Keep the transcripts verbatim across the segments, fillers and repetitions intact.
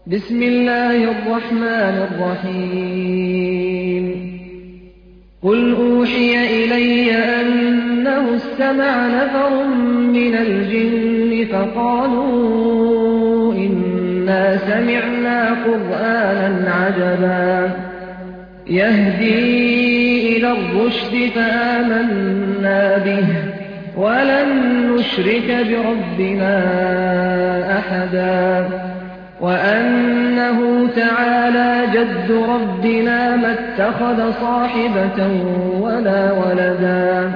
بسم الله الرحمن الرحيم قل أوحي إلي أنه استمع نفر من الجن فقالوا إنا سمعنا قرآنا عجبا يهدي إلى الرشد فآمنا به ولن نشرك بربنا أحدا وأنه تعالى جد ربنا ما اتخذ صاحبة ولا ولدا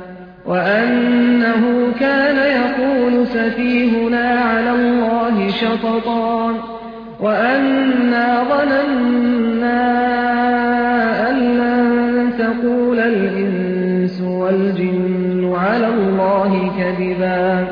وأنه كان يقول سفيهنا على الله شططا وأنا ظننا أن لن تقول الإنس والجن على الله كذبا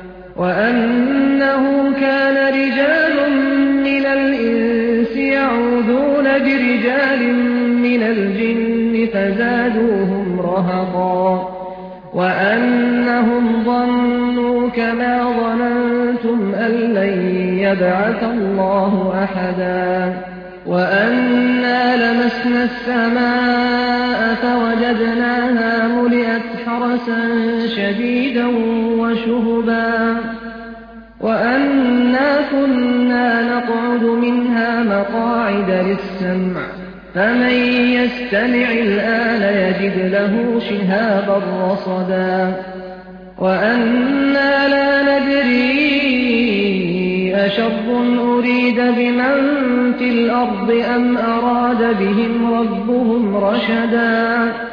وأنه كان رجال من الإنس يعوذون برجال من الجن فزادوهم رهقا وأنهم ظنوا كما ظننتم أن لن يبعث الله أحدا وأنا لمسنا السماء فوجدناها ملئت حرسا شديدا وشهبا وأنا كنا نقعد منها مقاعد للسمع فمن يستمع الآن يجد له شهابا رصدا وأنا لا ندري أشر أريد بمن في الأرض أم أراد بهم ربهم رشدا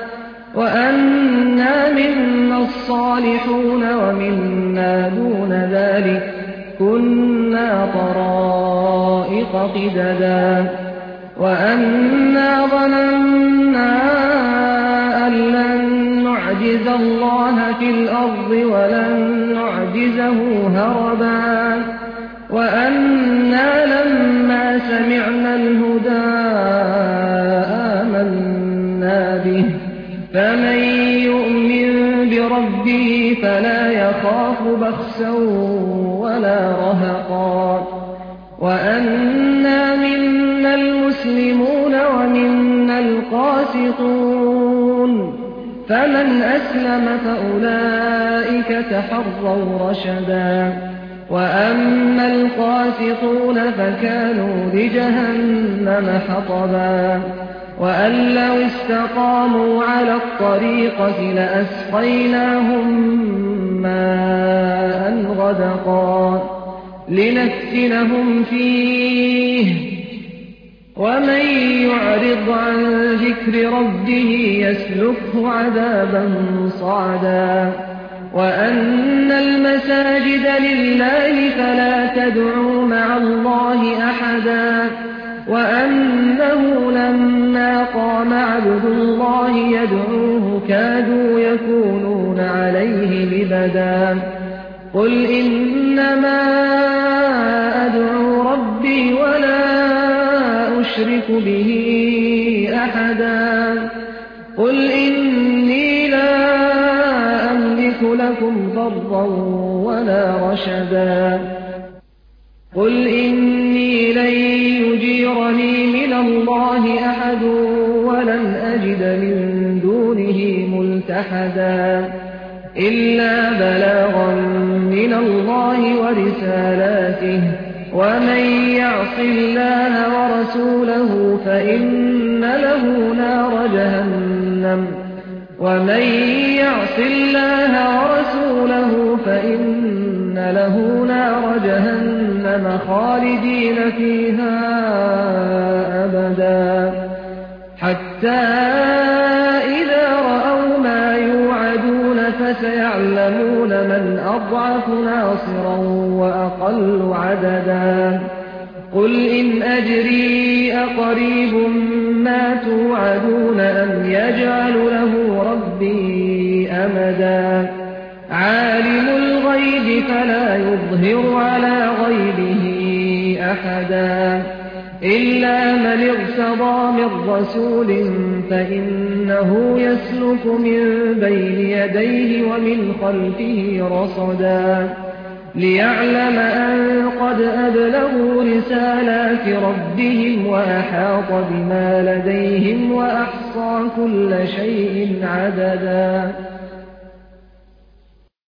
وأنا منا الصالحون ومنا دون ذلك كنا طرائق قددا وأنا ظننا أن لن نعجز الله في الأرض ولن نعجزه هربا وأنا لما سمعنا الهدى آمنا به فمن يؤمن بربه فلا يخاف بخسا ولا رهقا وأنا منا المسلمون ومنا القاسطون فمن أسلم فأولئك تحروا رشدا وأما القاسطون فكانوا لجهنم حطبا وأن لو استقاموا على الطريقة لأسقيناهم ماء غدقا لنفتنهم فيه ومن يعرض عن ذكر ربه يسلكه عذابا صعدا وأن المساجد لله فلا تدعوا مع الله أحدا وأنه لما قام عبد الله يدعوه كادوا يكونون عليه لبدا قل إنما أدعو ربي ولا أشرك به أحدا قل إني لا أملك لكم ضرا ولا رشدا قل إني لن يجيرني من الله أحد ولن أجد من دونه ملتحدا إلا بلاغا من الله ورسالاته ومن يعص الله ورسوله فإن له نار جهنم ومن يعص الله ورسوله فإن له نار جهنم خالدين فيها أبدا حتى إذا رأوا ما يوعدون فسيعلمون من أضعف ناصرا وأقل عددا قل إن أجري أقريب ما توعدون أم يجعل له ربي أمدا عالم الغيب فلا يظهر على غيبه أحدا إلا من ارتضى من رسول فإنه يسلك من بين يديه ومن خلفه رصدا ليعلم أن قد أبلغوا رسالات ربهم وأحاط بما لديهم وأحصى كل شيء عددا